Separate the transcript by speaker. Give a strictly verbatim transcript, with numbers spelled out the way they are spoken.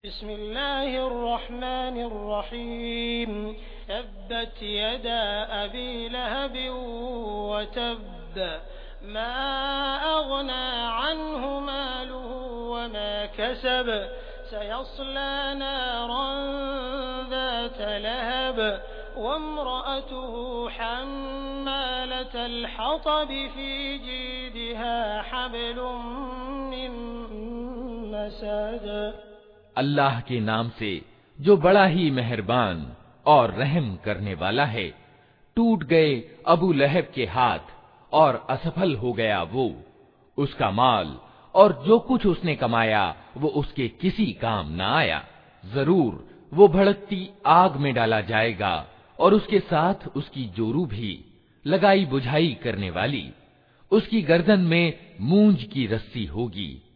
Speaker 1: बिस्मिल्लाहिर्रहमानिर्रहीम तब्बत यदा अबी लहब व तब्ब मा अग़ना अन्हु मालुहु व मा कसब सयस्ला नारन ज़ात लहब वम्रअतुहु हम्मालतल हतब फ़ी जीदिहा हब्लुम मिन मसद।
Speaker 2: अल्लाह के नाम से जो बड़ा ही मेहरबान और रहम करने वाला है। टूट गए अबू लहब के हाथ और असफल हो गया वो, उसका माल और जो कुछ उसने कमाया वो उसके किसी काम न आया। जरूर वो भड़कती आग में डाला जाएगा और उसके साथ उसकी जोरू भी, लगाई बुझाई करने वाली। उसकी गर्दन में मूंज की रस्सी होगी